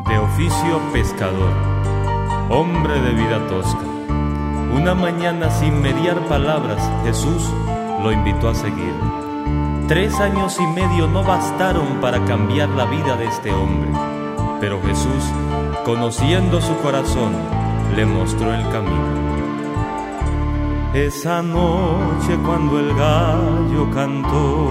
De oficio pescador, hombre de vida tosca. Una mañana, sin mediar palabras, Jesús lo invitó a seguir. 3 años y medio no bastaron para cambiar la vida de este hombre, pero Jesús, conociendo su corazón, le mostró el camino. Esa noche cuando el gallo cantó,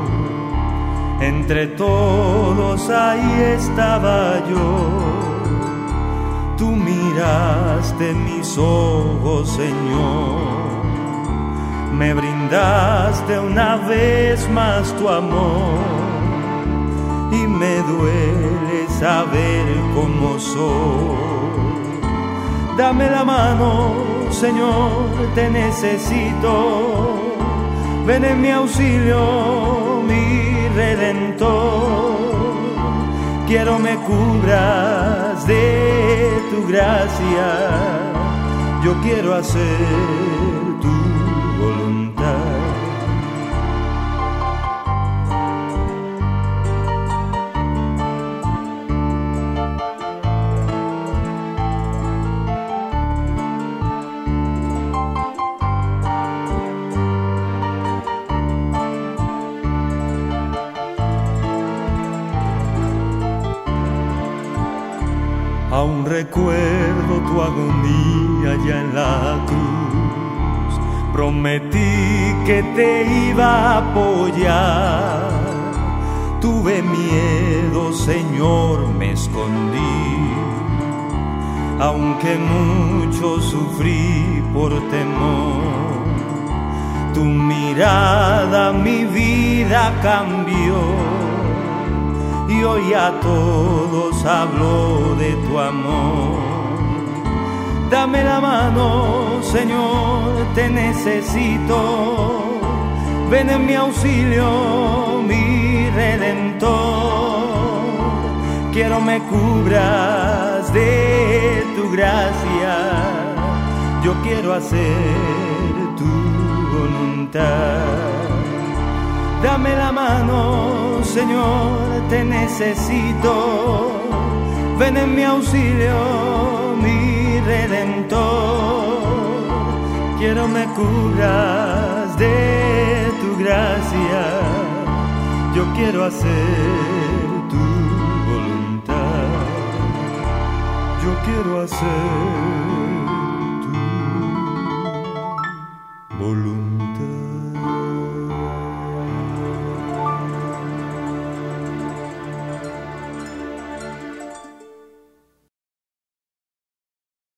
entre todos ahí estaba yo. Tú miraste mis ojos, Señor, me brindaste una vez más tu amor, y me duele saber cómo soy. Dame la mano, Señor, te necesito. Ven en mi auxilio, mi Redentor. Quiero me cubras de tu gracia. Yo quiero hacer tu voluntad. Aún recuerdo tu agonía ya en la cruz. Prometí que te iba a apoyar. Tuve miedo, Señor, me escondí. Aunque mucho sufrí por temor, tu mirada mi vida cambió. Y hoy a todos hablo de tu amor. Dame la mano, Señor, te necesito. Ven en mi auxilio, mi Redentor. Quiero me cubras de tu gracia. Yo quiero hacer tu voluntad. Dame la mano, Señor, te necesito. Ven en mi auxilio, mi Redentor. Quiero me cubras de tu gracia. Yo quiero hacer tu voluntad. Yo quiero hacer